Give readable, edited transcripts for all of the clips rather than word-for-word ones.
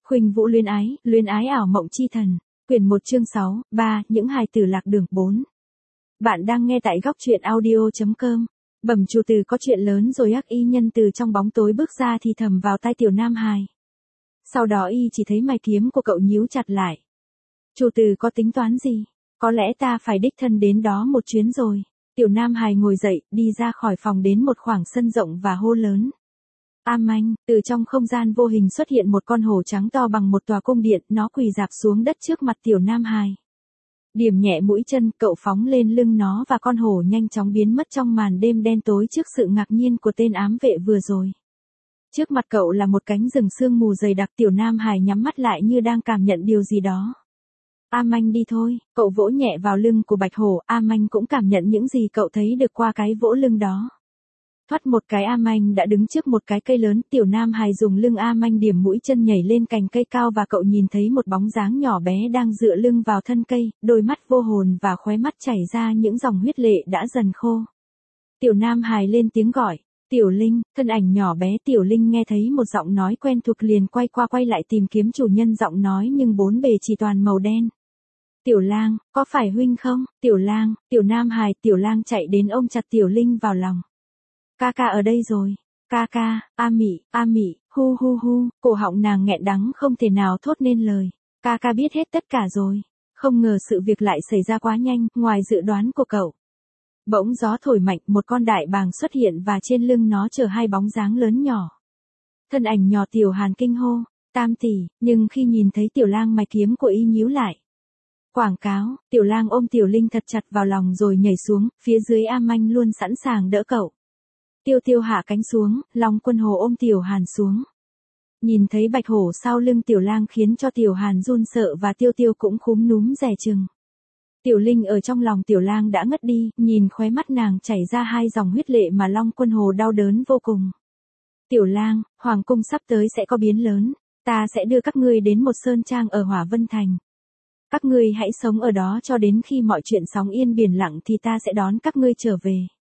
Khuynh Vũ luyến ái ảo mộng chi thần. Quyển 1 chương 6, 3, những hài tử lạc đường 4. Bạn đang nghe tại góc truyện audio.com. Bẩm chủ từ có chuyện lớn rồi ác y nhân từ trong bóng tối bước ra thì thầm vào tai tiểu nam hài. Sau đó y chỉ thấy mày kiếm của cậu nhíu chặt lại. Chủ từ có tính toán gì? Có lẽ ta phải đích thân đến đó một chuyến rồi. Tiểu nam hài ngồi dậy, đi ra khỏi phòng đến một khoảng sân rộng và hô lớn. Anh, từ trong không gian vô hình xuất hiện một con hổ trắng to bằng một tòa cung điện, nó quỳ rạp xuống đất trước mặt tiểu nam hài. Điểm nhẹ mũi chân, cậu phóng lên lưng nó và con hổ nhanh chóng biến mất trong màn đêm đen tối trước sự ngạc nhiên của tên ám vệ vừa rồi. Trước mặt cậu là một cánh rừng sương mù dày đặc, tiểu nam hài nhắm mắt lại như đang cảm nhận điều gì đó. Anh đi thôi, cậu vỗ nhẹ vào lưng của bạch hổ, anh cũng cảm nhận những gì cậu thấy được qua cái vỗ lưng đó. Thoát một cái anh đã đứng trước một cái cây lớn, tiểu nam hài dùng lưng anh điểm mũi chân nhảy lên cành cây cao và cậu nhìn thấy một bóng dáng nhỏ bé đang dựa lưng vào thân cây, đôi mắt vô hồn và khóe mắt chảy ra những dòng huyết lệ đã dần khô. Tiểu nam hài lên tiếng gọi, Tiểu Linh, thân ảnh nhỏ bé Tiểu Linh nghe thấy một giọng nói quen thuộc liền quay qua quay lại tìm kiếm chủ nhân giọng nói nhưng bốn bề chỉ toàn màu đen. Tiểu lang, có phải huynh không? Tiểu lang, tiểu nam hài, tiểu lang chạy đến ôm chặt Tiểu Linh vào lòng. Ca ca ở đây rồi. Ca ca, a mị, hu hu hu, cổ họng nàng nghẹn đắng không thể nào thốt nên lời. Ca ca biết hết tất cả rồi. Không ngờ sự việc lại xảy ra quá nhanh, ngoài dự đoán của cậu. Bỗng gió thổi mạnh, một con đại bàng xuất hiện và trên lưng nó chở hai bóng dáng lớn nhỏ. Thân ảnh nhỏ Tiểu Hàn kinh hô, Tam tỷ, nhưng khi nhìn thấy tiểu lang mày kiếm của y nhíu lại. Quảng cáo, tiểu lang ôm Tiểu Linh thật chặt vào lòng rồi nhảy xuống, phía dưới anh luôn sẵn sàng đỡ cậu. Tiêu Tiêu hạ cánh xuống, Long Quân Hồ ôm Tiểu Hàn xuống. Nhìn thấy bạch hổ sau lưng tiểu lang khiến cho Tiểu Hàn run sợ và Tiêu Tiêu cũng cúm núm dè chừng. Tiểu Linh ở trong lòng tiểu lang đã ngất đi, nhìn khóe mắt nàng chảy ra hai dòng huyết lệ mà Long Quân Hồ đau đớn vô cùng. Tiểu lang, hoàng cung sắp tới sẽ có biến lớn, ta sẽ đưa các ngươi đến một sơn trang ở Hỏa Vân Thành. Các ngươi hãy sống ở đó cho đến khi mọi chuyện sóng yên biển lặng thì ta sẽ đón các ngươi trở về.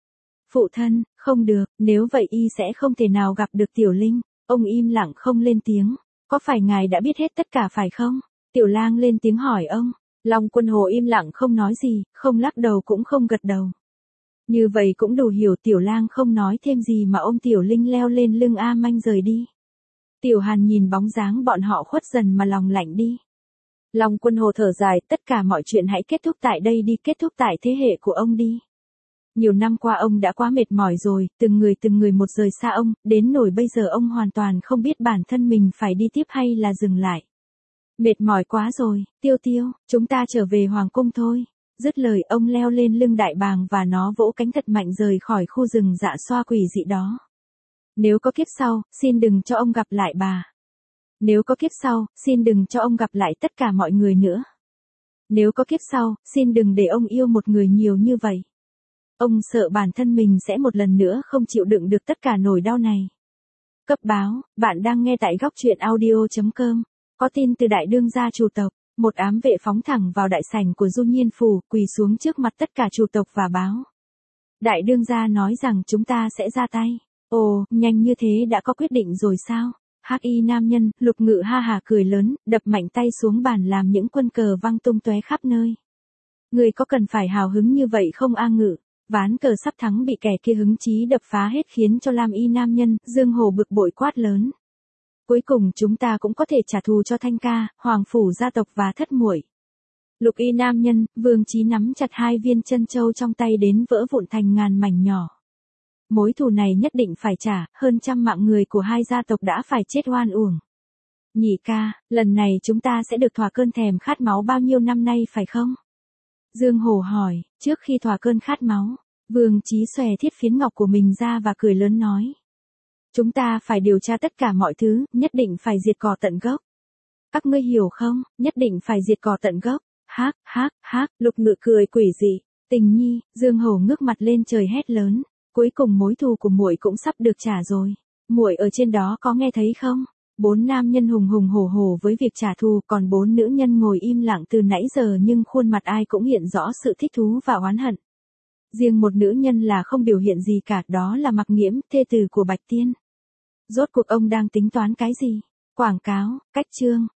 Phụ thân, không được, nếu vậy y sẽ không thể nào gặp được Tiểu Linh. Ông im lặng không lên tiếng. Có phải ngài đã biết hết tất cả phải không? Tiểu lang lên tiếng hỏi ông. Long Quân Hồ im lặng không nói gì, không lắc đầu cũng không gật đầu. Như vậy cũng đủ hiểu tiểu lang không nói thêm gì mà ôm Tiểu Linh leo lên lưng anh rời đi. Tiểu Hàn nhìn bóng dáng bọn họ khuất dần mà lòng lạnh đi. Long Quân Hồ thở dài, tất cả mọi chuyện hãy kết thúc tại đây đi, kết thúc tại thế hệ của ông đi. Nhiều năm qua ông đã quá mệt mỏi rồi, từng người một rời xa ông, đến nỗi bây giờ ông hoàn toàn không biết bản thân mình phải đi tiếp hay là dừng lại. Mệt mỏi quá rồi, Tiêu Tiêu, chúng ta trở về hoàng cung thôi. Dứt lời ông leo lên lưng đại bàng và nó vỗ cánh thật mạnh rời khỏi khu rừng dạ xoa quỷ dị đó. Nếu có kiếp sau, xin đừng cho ông gặp lại bà. Nếu có kiếp sau, xin đừng cho ông gặp lại tất cả mọi người nữa. Nếu có kiếp sau, xin đừng để ông yêu một người nhiều như vậy. Ông sợ bản thân mình sẽ một lần nữa không chịu đựng được tất cả nỗi đau này. Cấp báo, bạn đang nghe tại góc truyện audio.com. Có tin từ đại đương gia chủ tộc, một ám vệ phóng thẳng vào đại sảnh của Du Nhiên Phủ, quỳ xuống trước mặt tất cả chủ tộc và báo. Đại đương gia nói rằng chúng ta sẽ ra tay. Ồ, nhanh như thế đã có quyết định rồi sao? Hắc y nam nhân, Lục Ngự ha hà cười lớn, đập mạnh tay xuống bàn làm những quân cờ văng tung tóe khắp nơi. Người có cần phải hào hứng như vậy không A Ngự? Ván cờ sắp thắng bị kẻ kia hứng chí đập phá hết khiến cho lam y nam nhân, Dương Hồ bực bội quát lớn. Cuối cùng chúng ta cũng có thể trả thù cho Thanh ca, Hoàng phủ gia tộc và thất muội. Lục y nam nhân, Vương Chí nắm chặt hai viên chân châu trong tay đến vỡ vụn thành ngàn mảnh nhỏ. Mối thù này nhất định phải trả, hơn trăm mạng người của hai gia tộc đã phải chết oan uổng. Nhị ca, lần này chúng ta sẽ được thỏa cơn thèm khát máu bao nhiêu năm nay phải không? Dương Hổ hỏi, trước khi thỏa cơn khát máu, Vương Chí xòe thiết phiến ngọc của mình ra và cười lớn nói. Chúng ta phải điều tra tất cả mọi thứ, nhất định phải diệt cỏ tận gốc. Các ngươi hiểu không, nhất định phải diệt cỏ tận gốc. Hác, Lục Ngự cười quỷ dị. Tình nhi, Dương Hổ ngước mặt lên trời hét lớn. Cuối cùng mối thù của muội cũng sắp được trả rồi. Muội ở trên đó có nghe thấy không? 4 nam nhân hùng hùng hổ hổ với việc trả thù, còn 4 nữ nhân ngồi im lặng từ nãy giờ nhưng khuôn mặt ai cũng hiện rõ sự thích thú và oán hận. Riêng một nữ nhân là không biểu hiện gì cả, đó là Mặc Nghiễm, thê tử của Bạch Tiên. Rốt cuộc ông đang tính toán cái gì? Quảng cáo, cách chương.